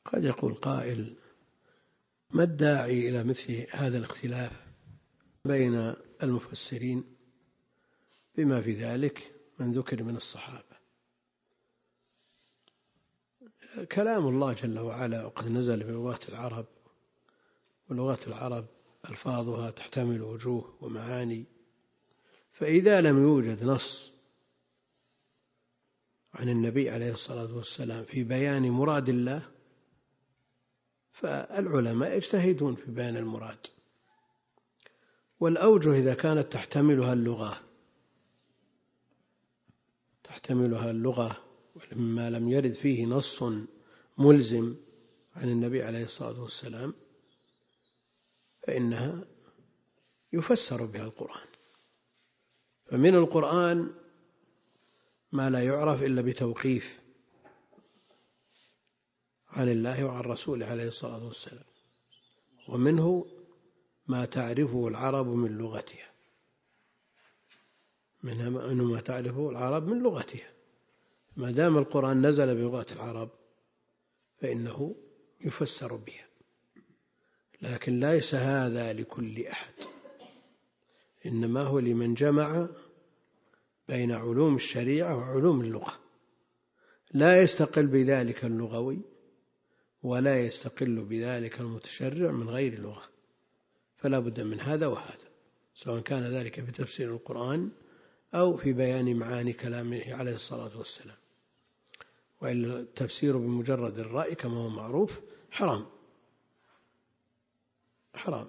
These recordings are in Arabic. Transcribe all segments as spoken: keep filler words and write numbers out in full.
قد يقول قائل: ما الداعي إلى مثل هذا الاختلاف بين المفسرين بما في ذلك من ذكر من الصحابة؟ كلام الله جل وعلا وقد نزل بلغات العرب، ولغات العرب ألفاظها تحتمل وجوه ومعاني، فإذا لم يوجد نص عن النبي عليه الصلاة والسلام في بيان مراد الله فالعلماء يجتهدون في بيان المراد. والأوجه إذا كانت تحتملها اللغة تحتملها اللغة ولما لم يرد فيه نص ملزم عن النبي عليه الصلاة والسلام فإنها يفسر بها القرآن. فمن القرآن ما لا يعرف إلا بتوقيف عن الله وعن رسوله عليه الصلاة والسلام، ومنه ما تعرفه العرب من لغتها منها ما تعرفه العرب من لغتها. ما دام القرآن نزل بلغة العرب فإنه يفسر بها، لكن ليس هذا لكل أحد، إنما هو لمن جمع بين علوم الشريعة وعلوم اللغة، لا يستقل بذلك اللغوي ولا يستقل بذلك المتشرع من غير لغة، فلا بد من هذا وهذا، سواء كان ذلك في تفسير القرآن أو في بيان معاني كلامه عليه الصلاة والسلام. وإلا التفسير بمجرد الرأي كما هو معروف حرام حرام.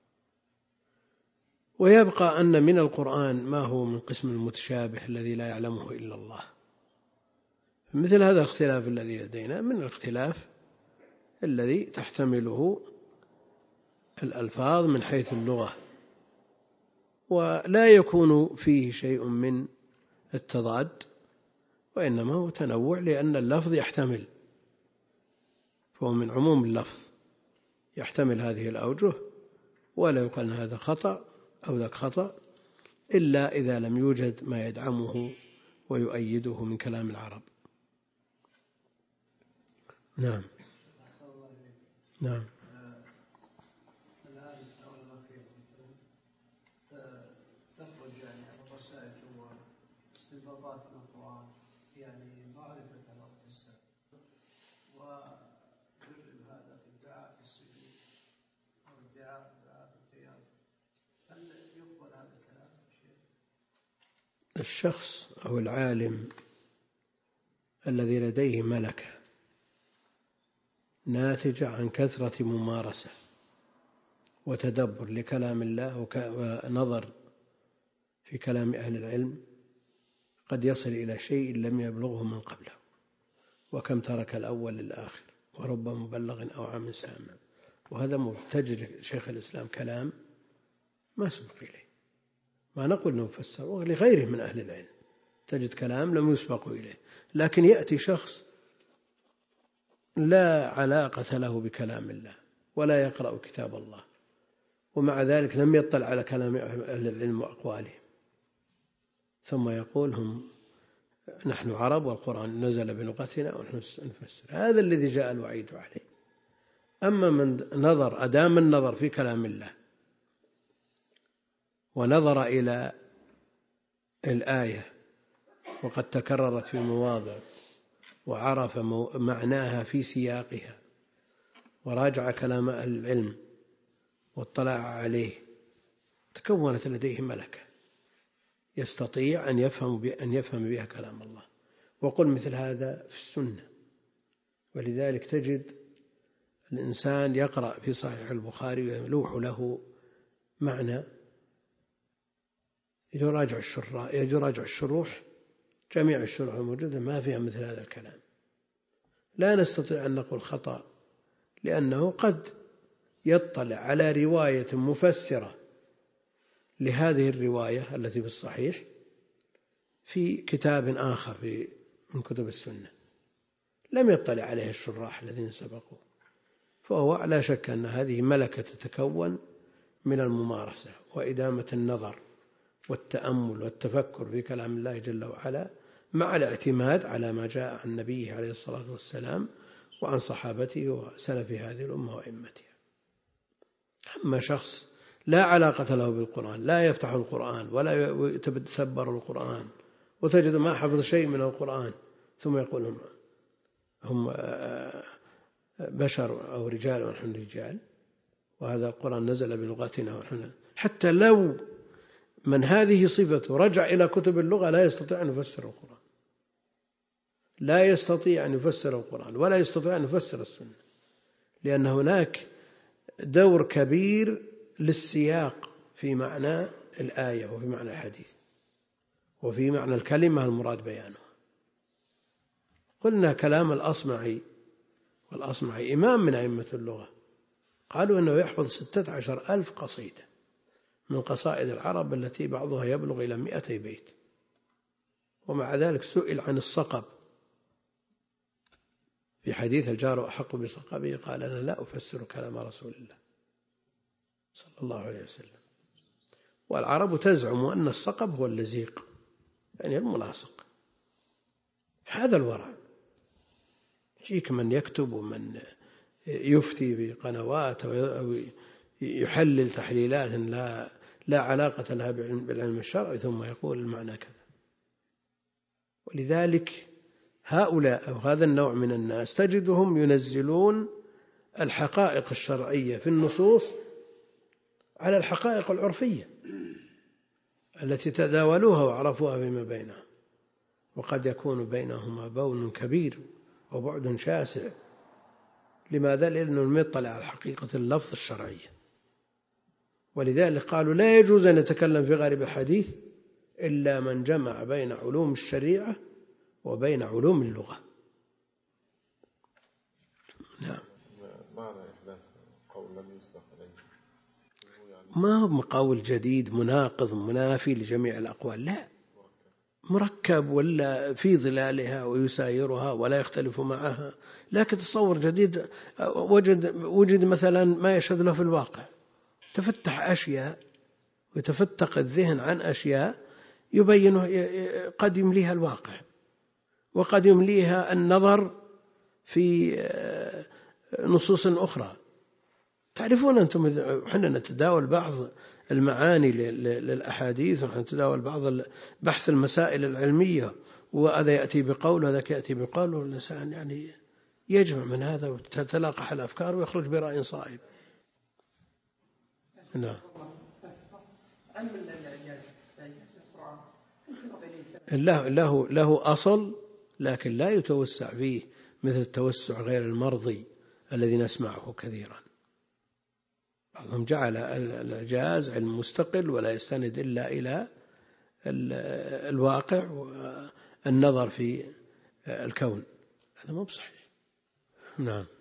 ويبقى أن من القرآن ما هو من قسم المتشابه الذي لا يعلمه إلا الله. مثل هذا الاختلاف الذي لدينا من الاختلاف الذي تحتمله الألفاظ من حيث اللغة، ولا يكون فيه شيء من التضاد، وإنما هو تنوع لأن اللفظ يحتمل، فهو من عموم اللفظ يحتمل هذه الأوجه، ولا يقال هذا خطأ أو ذاك خطأ إلا إذا لم يوجد ما يدعمه ويؤيده من كلام العرب. نعم نعم تخرج يعني على رسائل واستنباطات من القرآن، يعني معرفة الوقت السابق، ويجرب هذا في ادعاء السجود أو ادعاء في القيام، هل يقبل هذا الكلام؟ الشخص أو العالم الذي لديه ملكة ناتجة عن كثرة ممارسة وتدبر لكلام الله ونظر في كلام أهل العلم قد يصل إلى شيء لم يبلغه من قبله، وكم ترك الأول للآخر، ورب مبلغ أو عام سامع. وهذا تجد شيخ الإسلام كلام ما سبق إليه، ما نقول أنه مفسر، ولغيره من أهل العلم تجد كلام لم يسبق إليه، لكن يأتي شخص لا علاقة له بكلام الله ولا يقرأ كتاب الله، ومع ذلك لم يطلع على كلام أهل العلم وأقوالهم، ثم يقول هم نحن عرب والقرآن نزل بلغتنا ونحن نفسر. هذا الذي جاء الوعيد عليه. أما من نظر أدام النظر في كلام الله ونظر إلى الآية وقد تكررت في مواضع وعرف معناها في سياقها وراجع كلام أهل العلم واطلع عليه، تكونت لديه ملكة يستطيع أن يفهم أن يفهم بها كلام الله. وقل مثل هذا في السنة، ولذلك تجد الإنسان يقرأ في صحيح البخاري ويلوح له معنى يراجع الشروح يراجع الشروح جميع الشروح الموجودة ما فيها مثل هذا الكلام. لا نستطيع أن نقول خطأ، لأنه قد يطلع على رواية مفسرة لهذه الرواية التي في الصحيح في كتاب آخر في من كتب السنة لم يطلع عليه الشراح الذين سبقوا، فهو لا شك أن هذه ملكة تتكون من الممارسة وإدامة النظر والتأمل والتفكر في كلام الله جل وعلا، مع الاعتماد على ما جاء عن نبيه عليه الصلاة والسلام وعن صحابته وسلف هذه الأمة وأئمتها. أما شخص لا علاقة له بالقرآن، لا يفتح القرآن ولا يتدبر القرآن، وتجد ما حفظ شيء من القرآن، ثم يقول هم, هم بشر أو رجال ونحن رجال، وهذا القرآن نزل بلغتنا ونحن، حتى لو من هذه صفته رجع إلى كتب اللغة لا يستطيع أن يفسر القرآن، لا يستطيع أن يفسر القرآن ولا يستطيع أن يفسر السنة، لأن هناك دور كبير للسياق في معنى الآية وفي معنى الحديث وفي معنى الكلمة المراد بيانها. قلنا كلام الأصمعي، والأصمعي إمام من أئمة اللغة، قالوا أنه يحفظ ستة عشر ألف قصيدة من قصائد العرب التي بعضها يبلغ إلى مئتي بيت، ومع ذلك سئل عن الصقب في حديث الجار أحق بصقبه، قال أنا لا أفسر كلام رسول الله صلى الله عليه وسلم. والعرب تزعم أن الصقب هو اللزيق، يعني الملاصق. هذا الورع. يجيك من يكتب ومن يفتي في قنوات أو يحلل تحليلات لا لا علاقة لها بالعلم الشرعي ثم يقول المعنى كذا. ولذلك هؤلاء أو هذا النوع من الناس تجدهم ينزلون الحقائق الشرعية في النصوص على الحقائق العرفية التي تداولوها وعرفوها فيما بينهم، وقد يكون بينهما بون كبير وبعد شاسع. لماذا؟ لأنه يطلع على حقيقة اللفظ الشرعية. ولذلك قالوا لا يجوز أن يتكلم في غالب الحديث إلا من جمع بين علوم الشريعة وبين علوم اللغة. نعم. ما هو قول جديد مناقض منافي لجميع الأقوال، لا، مركب ولا في ظلالها ويسايرها ولا يختلف معها. لكن تصور جديد وجد, وجد مثلا ما يشهد له في الواقع، تفتح أشياء ويتفتق الذهن عن أشياء يبين قد يمليها الواقع وقد يمليها النظر في نصوص أخرى. تعرفون أنتم حنا نتداول بعض المعاني للأحاديث ونتداول بعض بحث المسائل العلمية، وهذا يأتي بقول وهذا يأتي بقول، والإنسان يعني يجمع من هذا وتتلاقح الأفكار ويخرج برأي صائب. نعم. له له له أصل، لكن لا يتوسع فيه مثل التوسع غير المرضي الذي نسمعه كثيرا. بعضهم جعل الإعجاز علم مستقل ولا يستند إلا إلى الواقع والنظر في الكون، هذا مو بصحيح. نعم.